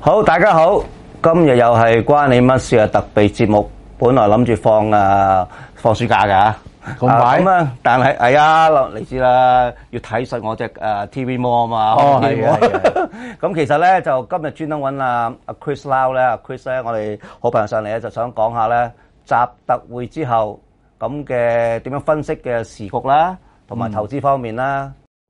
好，大家好，今日又係關你乜事嘅特別節目。本來諗住放暑假㗎， 咁快咁啊，但係係啊，你知啦，要睇實我隻TV More 啊嘛。 哦，係啊。 咁其實咧就今日專登揾阿 Chris Lau 咧，阿 Chris 咧，我哋好朋友上嚟咧，就想講下咧習特會之後咁嘅點樣分析嘅時局啦，同埋投資方面啦。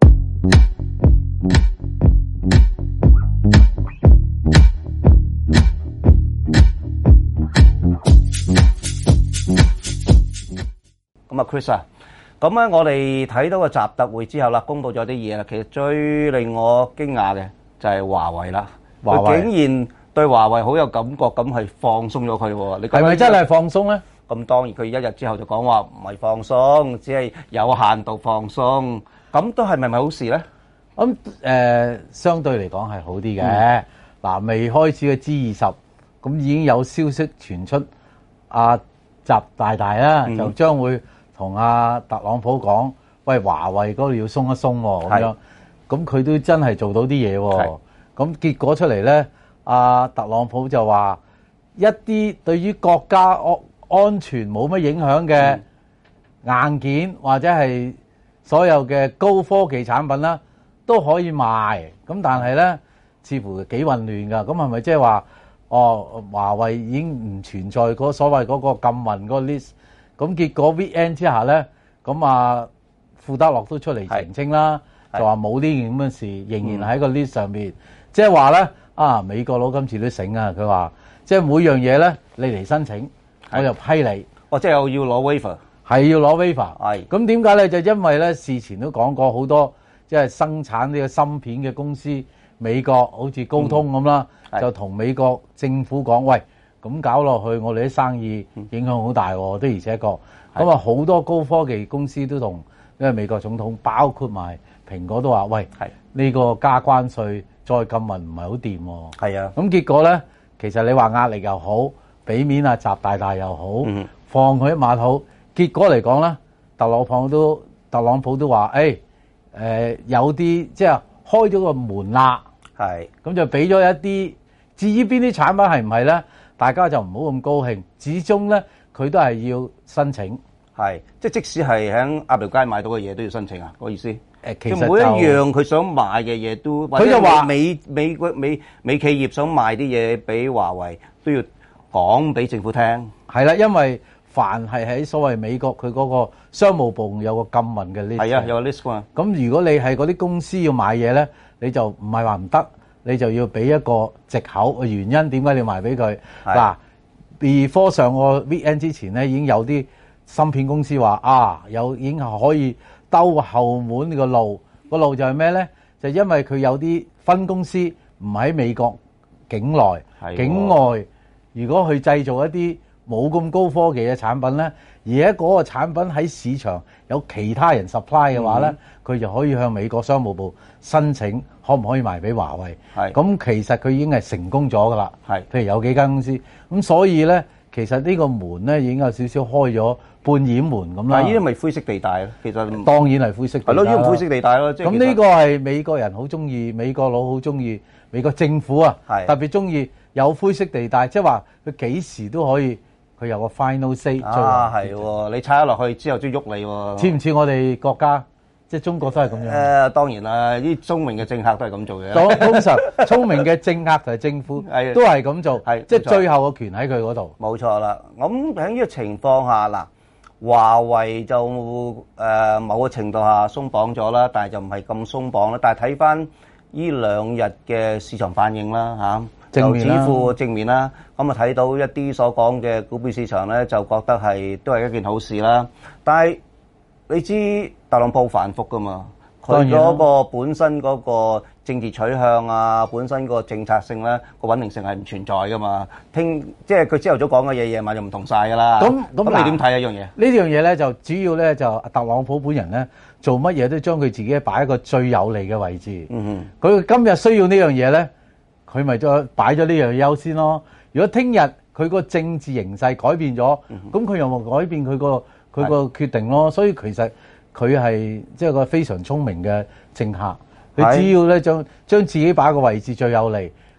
咁啊 Chris 啊，咁咧我哋睇到個習特會之後啦，公佈咗啲嘢啦。其實最令我驚訝嘅就係華為啦，佢竟然對華為好有感覺，咁係放鬆咗佢喎。你係咪真係放鬆咧？ 咁當然佢一日之後就講話唔係放鬆，只係有限度放鬆。咁都係咪好事咧？ 咁相對嚟講係好啲嘅。嗱，未開始嘅 G20，咁已經有消息傳出，阿習大大啦就將會同阿特朗普講，喂，華為嗰度要鬆一鬆喎，咁樣。咁佢都真係做到啲嘢喎。咁結果出嚟咧，阿特朗普就話一啲對於國家安全冇乜影響嘅硬件或者係所有嘅高科技產品啦，都可以賣。咁但係咧，似乎幾混亂㗎。咁係咪即係話，華為已經唔存在嗰所謂嗰個禁運嗰個 list？咁結果 VN 之下咧，咁啊庫德洛都出嚟澄清啦，就話冇呢件咁嘅事，仍然喺個 list 上面。即係話咧，美國佬今次都醒啊！佢話即係每樣嘢咧，你嚟申請，我就批你。 即係要攞 waiver， 係要攞 waiver。 係。咁點解咧？就因為咧，事前都講過好多，即係生產呢個芯片嘅公司，美國好似高通咁啦，就同美國政府講，喂，咁搞落去，我哋啲生意影響好大喎。的而且確，咁啊好多高科技公司都同因為美國總統，包括埋蘋果都話，喂，呢個加關稅再禁運唔係好掂喎。係啊。咁結果咧，其實你話壓力又好，俾面啊習大大又好，放佢一馬肚。結果嚟講咧，特朗普都話，有啲即係開咗個門啦。係。咁就俾咗一啲，至於邊啲產品係唔係咧，大家就唔好咁高興。始終咧，佢都係要申請。係。即使係喺鴨寮街買到嘅嘢都要申請啊？嗰意思？其實每一樣佢想買嘅嘢都，佢就話美企業想賣啲嘢俾華為都要講俾政府聽。係啦，因為凡係喺所謂美國佢嗰個商務部有個禁運嘅 list。係啊，有個 list 嘛。咁如果你係嗰啲公司要買嘢咧，你就唔係話唔得，你就要俾一個藉口嘅原因，點解你要賣俾佢？嗱 ，before 上個 VN 之前咧，已經有啲芯片公司話已經係可以兜後門呢個路，個路就係咩咧？就因為佢有啲分公司唔喺美國境內，境外如果去製造一啲冇咁高科技嘅產品咧，而喺嗰個產品喺市場有其他人 supply 嘅話咧，佢就可以向美國商務部申請可唔可以賣俾華為。咁其實佢已經係成功咗噶啦。譬如有幾間公司，咁所以咧，其實呢個門咧已經有少少開咗半掩門咁啦。但係呢啲咪灰色地帶咯？其實當然係灰色地帶。係咯，呢個灰色地帶咯。咁呢個係美國人好中意，美國佬好中意，美國政府啊特別中意有灰色地帶，即係話佢幾時都可以。佢有個 final say 係喎，你踩咗落去之後都喐你喎。似唔似我哋國家？即係中國都係咁樣。當然啦，啲聰明嘅政客都係咁做嘅。通常聰明嘅政客同埋政府都係咁做，即係最後個權喺佢嗰度。冇錯啦。咁喺呢個情況下嗱，華為就某個程度下鬆綁咗啦，但係就唔係咁鬆綁啦。但係睇翻呢兩日嘅市場反應啦嚇。就似乎正面啦，咁啊睇到一啲所講嘅股票市場咧，就覺得都係一件好事啦。但係你知特朗普反覆噶嘛，佢嗰個本身嗰個政治取向啊，本身個政策性咧，個穩定性係唔存在噶嘛。即係佢朝頭早講嘅嘢，夜晚就唔同晒噶啦。咁你點睇一樣嘢？呢樣嘢咧就主要咧就特朗普本人咧做乜嘢都將佢自己擺喺一個最有利嘅位置。佢今日需要呢樣嘢咧。佢咪再擺咗呢樣優先咯。如果聽日佢個政治形勢改變咗，咁佢又冇改變佢個決定咯。所以其實佢係即係個非常聰明嘅政客。佢只要咧將自己擺個位置最有利，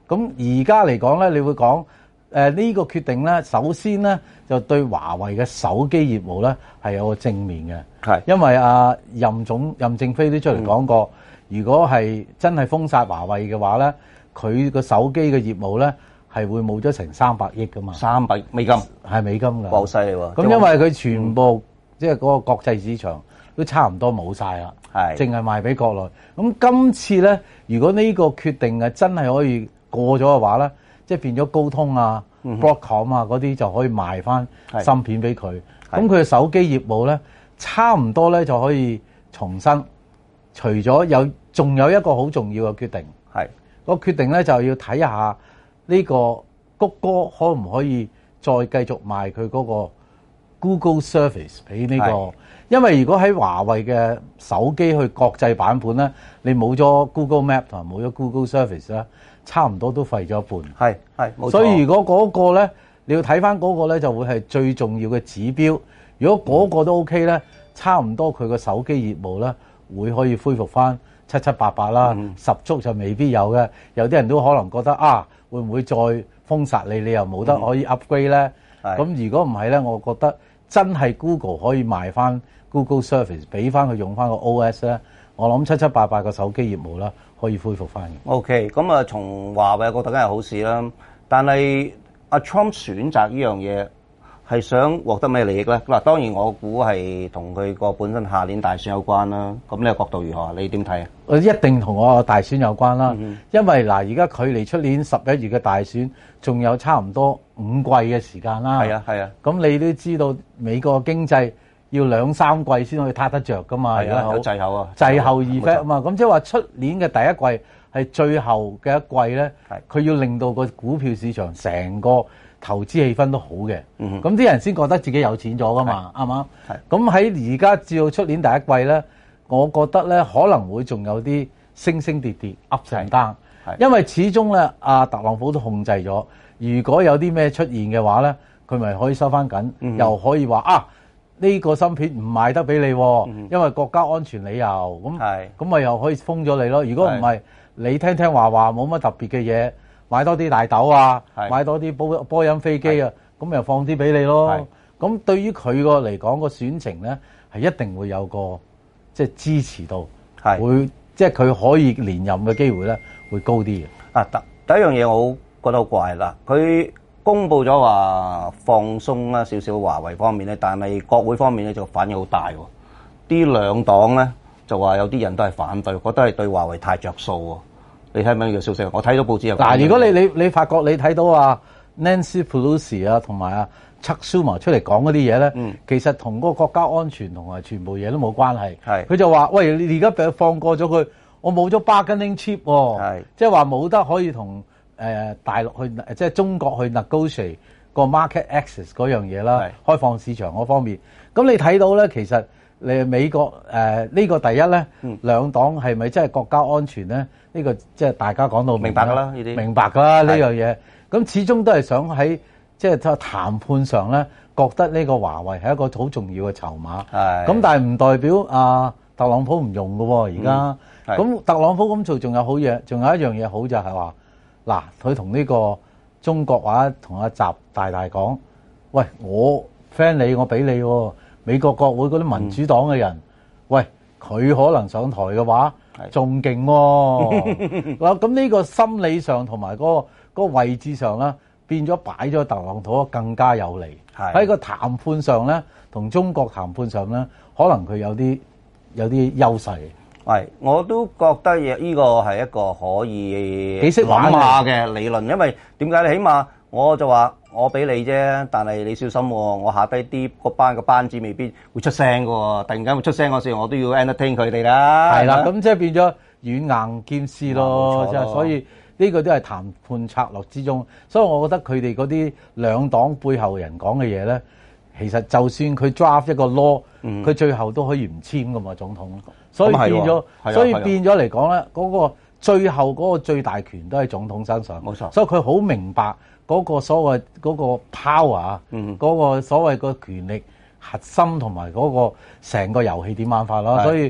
咁而家嚟講咧，你會講呢個決定咧，首先咧就對華為嘅手機業務咧係有個正面嘅， 係因為任正非都出嚟講過，如果係真係封殺華為嘅話咧，佢個手機嘅業務咧係會冇咗成300億噶嘛 ，300億美金， 係美金㗎， 好犀利喎！ 咁因為佢全部即係嗰個國際市場都差唔多冇晒啦， 係淨係賣俾國內。咁今次咧，如果呢個決定係真係可以過咗嘅話咧，即係變咗高通啊、Broadcom 啊嗰啲就可以賣翻芯片俾佢。咁佢嘅手機業務咧，差唔多咧就可以重新。除咗仲有一個好重要嘅決定， 係個決定咧就要睇下呢個谷歌可唔可以再繼續賣佢嗰個 Google Service 俾呢個。因為如果喺華為嘅手機去國際版本咧，你冇咗 Google Map 同埋冇咗 Google Service 咧，差唔多都廢咗一半。 係冇錯。 所以如果嗰個咧，你要睇翻嗰個咧，就會係最重要嘅指標。如果嗰個都 OK 咧，差唔多佢個手機業務咧會可以恢復翻七七八八啦。十足就未必有嘅，有啲人都可能覺得會唔會再封殺你？你又冇得可以 upgrade 咧？咁如果唔係咧，我覺得真係 Google 可以賣翻 Google Service 俾翻佢用翻個 OS 咧，我諗七七八八個手機業務啦可以恢復翻嘅。 OK，咁啊，從華為嘅角度梗係好事啦。但係阿 Trump 選擇呢樣嘢係想獲得咩利益咧？嗱，當然我估係同佢個本身下年大選有關啦。咁呢個角度如何？你點睇啊？ 我一定同我大選有關啦，因為嗱，而家距離出年11月嘅大選仲有差唔多5季嘅時間啦。 係啊。 咁你都知道美國經濟要2-3季先可以撻得着噶嘛？ 係啊，有滯後啊， 滯後 effect 啊嘛。咁即係話出年嘅第一季係最後嘅一季咧，佢要令到個股票市場成個投資氣氛都好嘅。咁啲人先覺得自己有錢咗噶嘛，啱嘛？咁喺而家至到出年第一季咧。我覺得咧可能會仲有啲升升跌跌 up and down，因為始終咧特朗普都控制咗，如果有啲咩出現嘅話咧，佢咪可以收翻緊，又可以話呢個芯片唔賣得俾你，因為國家安全理由，咁咪又可以封咗你咯。如果唔係，你聽聽話冇乜特別嘅嘢，買多啲大豆啊，買多啲波音飛機啊，咁又放啲俾你咯。咁對於佢個嚟講個選情咧，係一定會有個。即係支持到，會即係佢可以連任嘅機會咧，會高啲嘅。 第一樣嘢我覺得好怪啦，佢公布咗話放鬆啦少少華為方面咧，但係國會方面咧就反應好大喎。啲兩黨咧就話有啲人都係反對，覺得係對華為太着數喎。你睇唔睇呢個消息？我睇到報紙有嗱，如果你發覺你睇到Nancy Pelosi 啊，同埋Chuck Schumer 出嚟講嗰啲嘢咧，其實同嗰個國家安全同埋全部嘢都冇關係。佢就話：喂，你而家放過咗佢，我冇咗 bargaining chip 喎，即係話冇得可以同大陸去，即係中國去 negotiate 個 market access 嗰樣嘢啦，開放市場嗰方面。咁你睇到咧，其實你美國呢個第一咧，兩黨係咪真係國家安全咧？呢個即係大家講到明白㗎啦，呢啲明白㗎啦呢樣嘢。咁始終都係想喺即係談判上咧，覺得呢個華為係一個好重要嘅籌碼。咁但係唔代表特朗普唔用㗎喎。而家咁特朗普咁做仲有好嘢，仲有一樣嘢好就係話嗱，佢同呢個中國或者同阿習大大講，喂，我 friend 你，我俾你喎。美國國會嗰啲民主黨嘅人，喂，佢可能上台嘅話仲勁喎。嗱，咁呢個心理上同埋嗰個位置上咧，變咗擺咗特朗普更加有利。喺個談判上咧，同中國談判上咧，可能佢有啲優勢。 我都覺得呢個係一個可以幾識玩下嘅理論，因為點解？你起碼我就話我俾你啫，但係你小心喎，我下低啲個班子未必會出聲㗎喎，突然間會出聲嗰時，我都要 entertain 佢哋啦。係啦， 咁即係變咗軟硬兼施咯，即係所以呢個都係談判策略之中。所以我覺得佢哋嗰啲兩黨背後人講嘅嘢咧，其實就算佢 draft 一個 law，佢最後都可以唔簽㗎嘛，總統。所以變咗，嚟講咧，嗰個最後嗰個最大權都喺總統身上。冇錯，所以佢好明白嗰個所謂嗰個 power，嗰個所謂個權力核心同埋嗰個成個遊戲點玩法咯。所以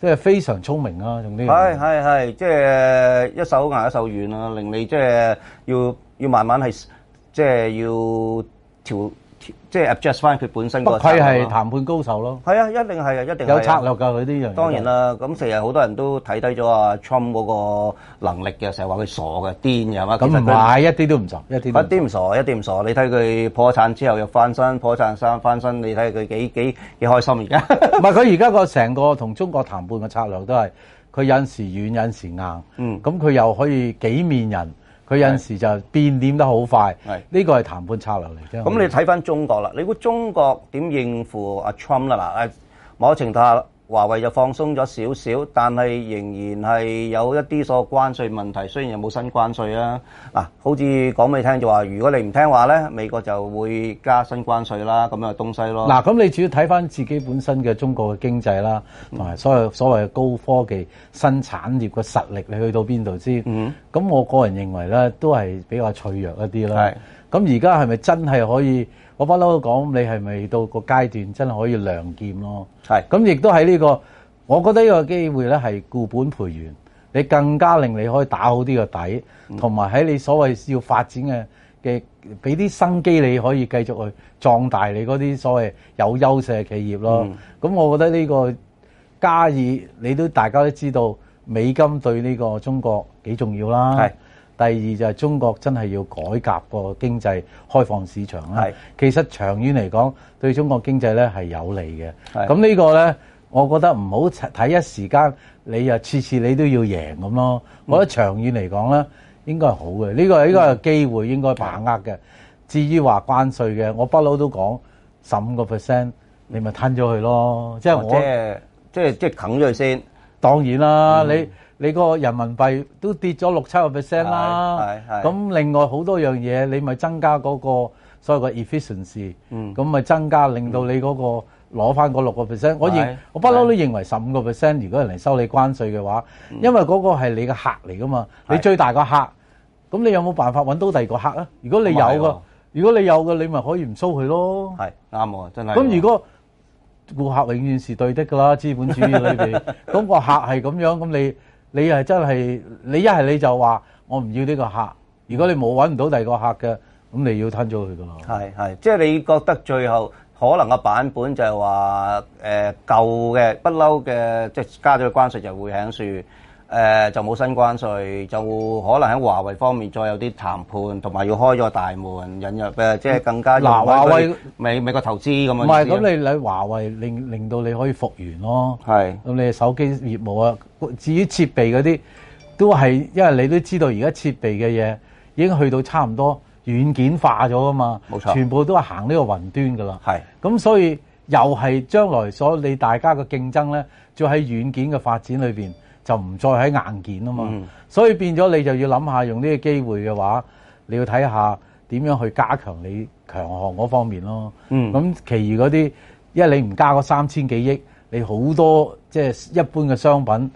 即係非常聰明啊！用呢樣嘢係，即係一手硬一手軟啊，令你即係要慢慢係即係要調。即係 adjust 翻佢本身個。 不愧係談判高手咯。 係啊，一定係啊，一定有策略㗎佢呢樣嘢。 當然啦，咁成日好多人都睇低咗阿 Trump 嗰個能力嘅，成日話佢傻嘅、癲嘅係嘛？ 咁唔係一啲都唔傻，一啲唔傻。 你睇佢破產之後又翻身，破產三翻身，你睇佢幾開心而家。 唔係佢而家個成個同中國談判嘅策略都係佢有陣時軟，有陣時硬。咁佢又可以幾面人。佢有陣時就變點得好快，呢個係談判策略嚟啫。 咁你睇翻中國啦，你估中國點應付阿 Trump 啦？嗱，某程度下華為就放鬆咗少少，但係仍然係有一啲所謂關稅問題。雖然有冇新關稅啊，嗱，好似講俾你聽就話，如果你唔聽話咧，美國就會加新關稅啦，咁樣嘅東西咯。 嗱，咁你主要睇翻自己本身嘅中國嘅經濟啦，同埋所謂嘅高科技新產業嘅實力，你去到邊度先？咁我個人認為咧，都係比較脆弱一啲啦。咁而家係咪真係可以？我不嬲都講，你係咪到個階段真係可以亮劍咯？咁亦都喺呢個，我覺得呢個機會咧係固本培元，你更加令你可以打好啲個底，同埋喺你所謂要發展嘅俾啲生機，你可以繼續去壯大你嗰啲所謂有優勢嘅企業咯。咁我覺得呢個加以你都大家都知道，美金對呢個中國幾重要啦。第二就係中國真係要改革個經濟，開放市場啦。其實長遠嚟講，對中國經濟咧係有利嘅。咁呢個咧，我覺得唔好睇一時間，你又次次你都要贏咁咯。我覺得長遠嚟講咧，應該係好嘅。呢個係機會，應該把握嘅。至於話關稅嘅，我不嬲都講15%，你咪吞咗佢咯。即係我即係啃咗佢先。 當然啦，你個人民幣都跌咗6-7%啦，咁另外好多樣嘢，你咪增加嗰個所謂嘅 efficiency，咁咪增加令到你嗰個攞翻嗰6%。我不嬲都認為15%，如果人嚟收你關稅嘅話，因為嗰個係你嘅客嚟噶嘛，你最大個客，咁你有冇辦法揾到第二個客啊？如果你有嘅，你咪可以唔收佢咯。 係啱喎，真係。 咁如果顧客永遠是對的㗎啦，資本主義裏邊，咁個客係咁樣，咁你係真係，你一係你就話我唔要呢個客，如果你冇揾唔到第二個客嘅，咁你要吞咗佢噶咯。 係，即係你覺得最後可能個版本就係話舊嘅不嬲嘅，即係加咗關稅就會喺樹。就冇新關稅，就可能喺華為方面再有啲談判，同埋要開咗大門引入即係更加華為美國投資咁樣。 唔係，咁你華為令到你可以復原咯。咁你手機業務啊，至於設備嗰啲都係，因為你都知道而家設備嘅嘢已經去到差唔多軟件化咗㗎嘛。冇錯，全部都係行呢個雲端㗎啦。咁所以又係將來你大家嘅競爭咧，就喺軟件嘅發展裏邊。就唔再喺硬件啊嘛，所以變咗你就要諗下用呢個機會嘅話，你要睇下點樣去加強你強項嗰方面咯。咁其餘嗰啲，因為你唔加嗰3000幾億，你好多即係一般嘅商品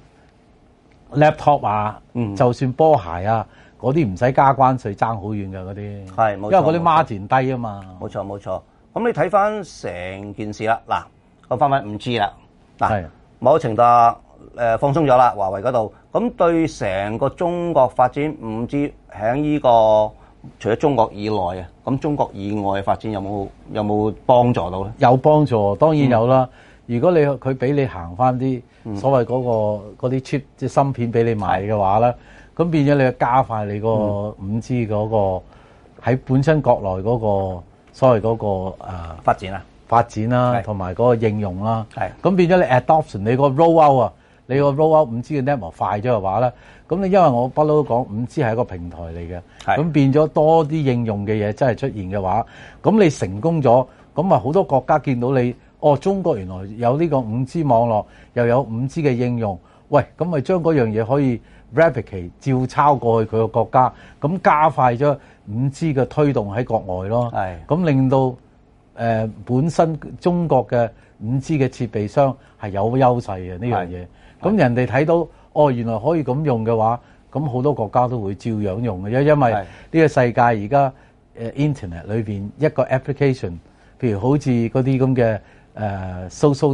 laptop 啊，就算波鞋啊嗰啲唔使加關稅，爭好遠㗎嗰啲。係，冇錯，因為嗰啲 margin 低啊嘛。冇錯。咁你睇翻成件事啦，嗱，我翻返 5G 啦，嗱，某程度放鬆咗啦，華為嗰度，咁對成個中國發展 5G 喺呢個除咗中國以內啊，咁中國以外嘅發展有冇幫助到咧？ 有幫助，當然有啦。如果佢俾你行翻啲所謂嗰啲 chip 即係芯片俾你買嘅話咧，咁變咗你加快你個 5G 嗰個喺本身國內嗰個所謂嗰個發展啦，同埋嗰個應用啦。咁變咗你 adoption 你個 roll out 啊。你個 roll out 5G 嘅 network 快咗嘅話咧，咁你因為我不嬲都講 5G 係一個平台嚟嘅，咁變咗多啲應用嘅嘢真係出現嘅話，咁你成功咗，咁啊好多國家見到你，中國原來有呢個 5G 網絡，又有 5G 嘅應用，喂，咁咪將嗰樣嘢可以 replicate 照抄過去佢個國家，咁加快咗 5G 嘅推動喺國外咯，咁令到本身中國嘅 5G 嘅設備商係有優勢嘅呢樣嘢。咁人哋睇到原來可以咁用嘅話，咁好多國家都會照樣用嘅，因為呢個世界而家Internet 裏邊一個 application，譬如好似嗰啲咁嘅social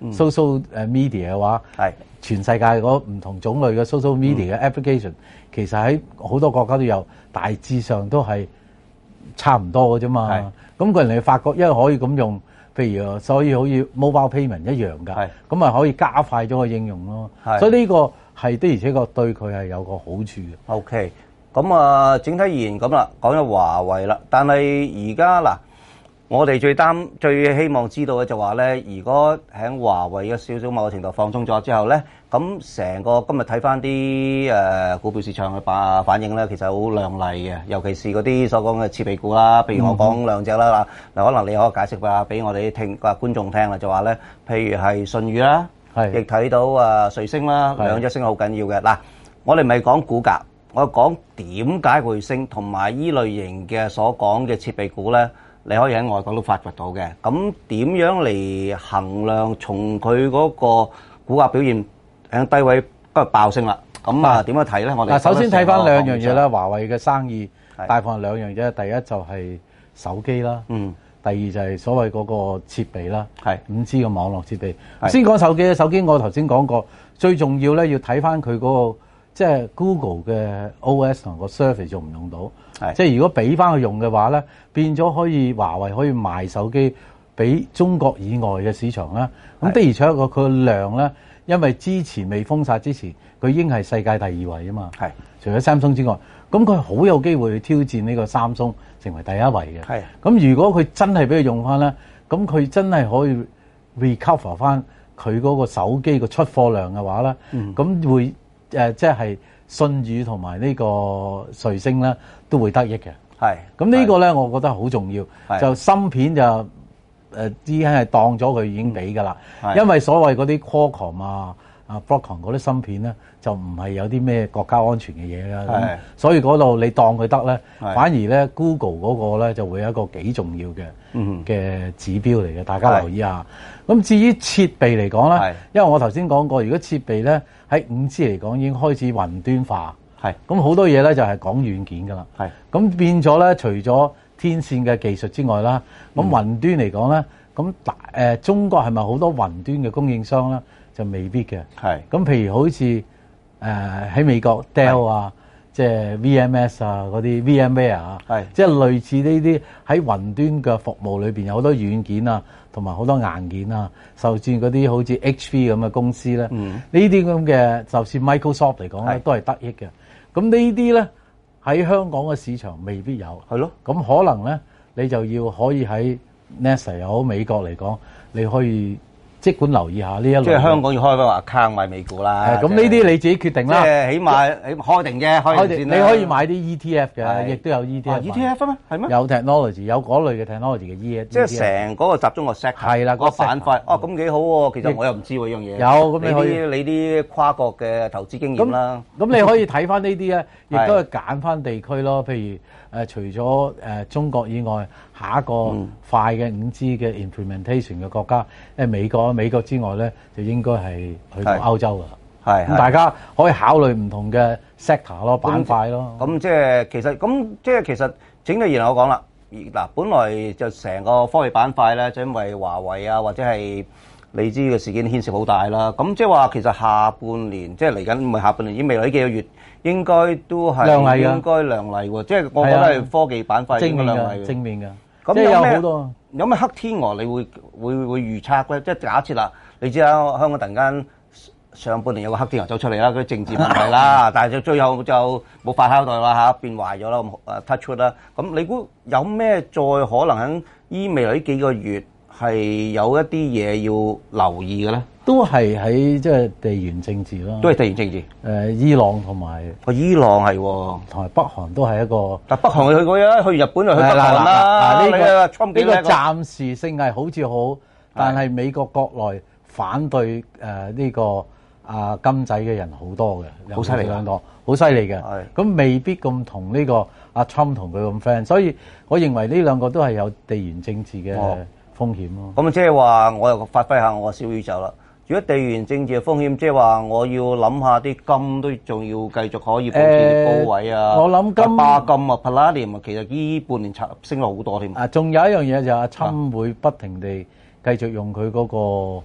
social media 嘅話，全世界嗰唔同種類嘅 social media 嘅 application，其實喺好多國家都有，大致上都係差唔多嘅啫嘛。咁人哋發覺因為可以咁用，譬如所以好似 mobile payment 一樣㗎，咁咪可以加快咗個應用咯。所以呢個係的而且確對佢係有個好處嘅。 OK， 咁啊，整體而言咁啦，講咗華為啦，但係而家嗱，我哋最希望知道嘅就話咧，如果喺華為嘅少少某個程度放鬆咗之後咧，咁成個今日睇翻啲股票市場嘅反應咧，其實好亮麗嘅，尤其是嗰啲所講嘅設備股啦，譬如我講兩隻啦嗱，可能你可以解釋下俾我哋觀眾聽啦，就話咧，譬如係舜宇啦，亦睇到瑞聲啦，兩隻升好緊要嘅。嗱，我哋唔係講股價，我講點解會升，同埋依類型嘅所講嘅設備股咧。你可以喺外國都發掘到嘅，咁點樣嚟衡量從佢嗰個股價表現喺低位今日爆升啦？咁啊點樣睇咧？我哋首先睇翻兩樣嘢啦，華為嘅生意大部分兩樣嘢，第一就係手機啦，第二就係所謂嗰個設備啦，5G 嘅網絡設備。先講手機咧，手機我頭先講過，最重要咧要睇翻佢嗰個即係 Google 嘅 OS 同個 Surface 用唔用到。即係如果俾翻佢用嘅話咧，變咗可以華為可以賣手機俾中國以外嘅市場啦。咁的而且確佢個量咧，因為之前未封殺之前，佢已經係世界第2位啊嘛。除咗三星之外，咁佢好有機會去挑戰呢個三星成為第1位嘅。咁如果佢真係俾佢用翻咧，咁佢真係可以 recover 翻佢嗰個手機個出貨量嘅話咧，咁會即係舜宇同埋呢個瑞聲咧都會得益嘅。咁呢個咧，我覺得好重要。就芯片就已經係當咗佢已經俾㗎啦。因為所謂嗰啲 Qualcomm 啊、Broadcom 嗰啲芯片咧，就唔係有啲咩國家安全嘅嘢啦。咁所以嗰度你當佢得咧，反而咧 Google 嗰個咧就會有一個幾重要嘅指標嚟嘅，大家留意下。咁至於設備嚟講咧，因為我頭先講過，如果設備咧喺5G嚟講已經開始雲端化。咁好多嘢咧就係講軟件㗎啦。咁變咗咧，除咗天線嘅技術之外啦，咁雲端嚟講咧，咁中國係咪好多雲端嘅供應商咧？就未必嘅。咁譬如好似喺美國 Dell 啊，即係 VMS 啊嗰啲 VMware 啊，即係類似呢啲喺雲端嘅服務裏邊有好多軟件啊，同埋好多硬件啊，甚至嗰啲好似 HP 咁嘅公司咧，呢啲咁嘅，就算 Microsoft 嚟講咧，都係得益嘅。咁呢啲咧喺香港嘅市場未必有，咁可能咧你就要可以喺 NASA 又好美國嚟講，你可以即管留意下呢一類。即係香港要開個 account 買美股啦。 咁呢啲你自己決定啦。 即係起碼開定啫，開定先啦。 你可以買啲 ETF 嘅，亦都有 ETF。 ETF 咩？係咩？ 有 technology， 有嗰類嘅 technology 嘅 ETF。 即係成嗰個集中個 sector。係啦，嗰個板塊。咁幾好喎！其實我又唔知喎呢樣嘢。 有咁你可以你啲跨國嘅投資經驗啦。 咁你可以睇翻呢啲咧，亦都係揀翻地區咯。譬如除咗中國以外，下一個快嘅5G 嘅 implementation 嘅國家，美國之外咧，就應該係去到歐洲噶。咁大家可以考慮唔同嘅 sector 咯，板塊咯。 咁即係其實整體而言我講啦，嗱，本來就成個科技板塊咧，就因為華為啊或者係你知嘅事件牽涉好大啦。咁即係話其實下半年即係嚟緊唔係下半年，已經未來呢幾個月應該都係亮麗喎。即係我覺得係科技板塊應該亮麗嘅。 正面嘅。 咁有咩黑天鵝你會預測咧？即係假設啦，你知啦，香港突然間上半年有個黑天鵝走出嚟啦，嗰啲政治問題啦，但係就最後就冇法交代啦嚇，變壞咗啦，touch wood啦。咁你估有咩再可能喺未來呢幾個月係有一啲嘢要留意嘅咧？ 都係喺即係地緣政治咯， 都係地緣政治。 伊朗同埋伊朗係喎， 同埋北韓都係一個。 但北韓去過啦，去日本就去北韓啦。呢個暫時性係好似好，但係美國國內反對呢個金仔嘅人好多嘅， 好犀利兩個，好犀利嘅。咁未必咁同呢個阿 Trump 同佢咁 friend，所以我認為呢兩個都係有地緣政治嘅風險咯。 咁即係話我又發揮下我嘅小宇宙啦。如果地緣政治嘅風險，即係話我要諗下啲金都仲要繼續可以保持高位啊！ 我諗金巴金啊、Palladium 啊，其實呢半年升咗好多添。 仲有一樣嘢就係阿侵會不停地繼續用佢嗰個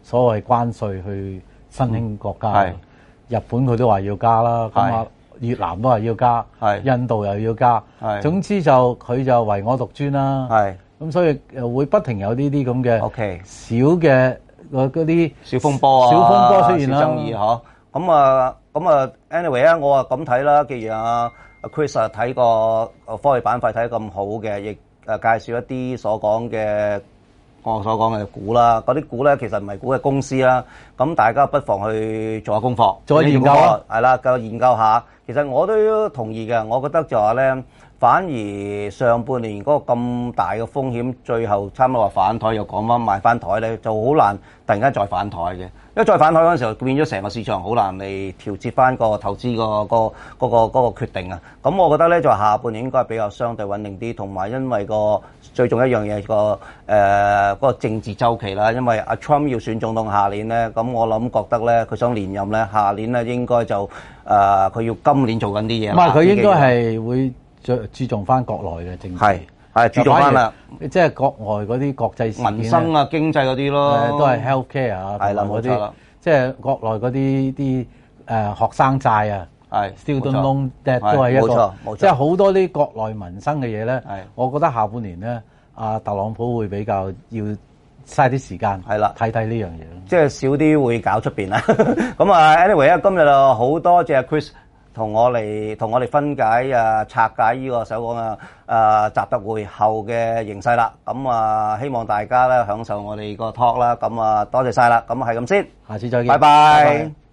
所謂關稅去新興國家。 係日本佢都話要加啦，咁啊越南都話要加， 係印度又要加， 係總之就佢就唯我獨尊啦。 係咁所以會不停有呢啲咁嘅 OK 小嘅嗰啲小風波啊， 小風波出現啦小爭議嗬。咁啊，anyway 啊，我啊咁睇啦。既然阿 Chris 啊睇個科技板塊睇得咁好嘅，亦介紹一啲所講嘅我所講嘅股啦。嗰啲股咧其實唔係股嘅公司啦。咁大家不妨去做下功課， 做下研究啊。 係啦，夠研究下。其實我都同意嘅。我覺得就話咧，反而上半年嗰個咁大嘅風險，最後差唔多話反台又講翻賣翻台咧，就好難突然間再反台嘅。因為再反台嗰陣時候，變咗成個市場好難嚟調節翻個投資嗰個決定啊。咁我覺得咧，就下半年應該係比較相對穩定啲，同埋因為個最重要一樣嘢嗰個政治週期啦。因為阿 Trump 要選總統下年咧，咁我諗覺得咧，佢想連任咧，下年咧應該就佢要今年做緊啲嘢。 唔係佢應該係會注重翻國內嘅政治。 係注重翻啦， 即係國外嗰啲國際事件民生啊、經濟嗰啲咯， 都係 healthcare 啊， 係啦，冇錯啦。 即係國內嗰啲學生債啊， 係 student loan debt 都係一個， 冇錯， 即係好多啲國內民生嘅嘢咧。 係， 我覺得下半年咧，阿特朗普會比較要嘥啲時間， 係啦， 睇睇呢樣嘢咯。 即係少啲會搞出邊啦。咁啊，anyway 啊，今日啊好多謝 Chris。同我哋分解拆解呢個所講習特會後嘅形勢啦。咁啊，希望大家咧享受我哋個 talk 啦。咁啊，多謝晒啦。咁係咁先， 下次再見， 拜拜。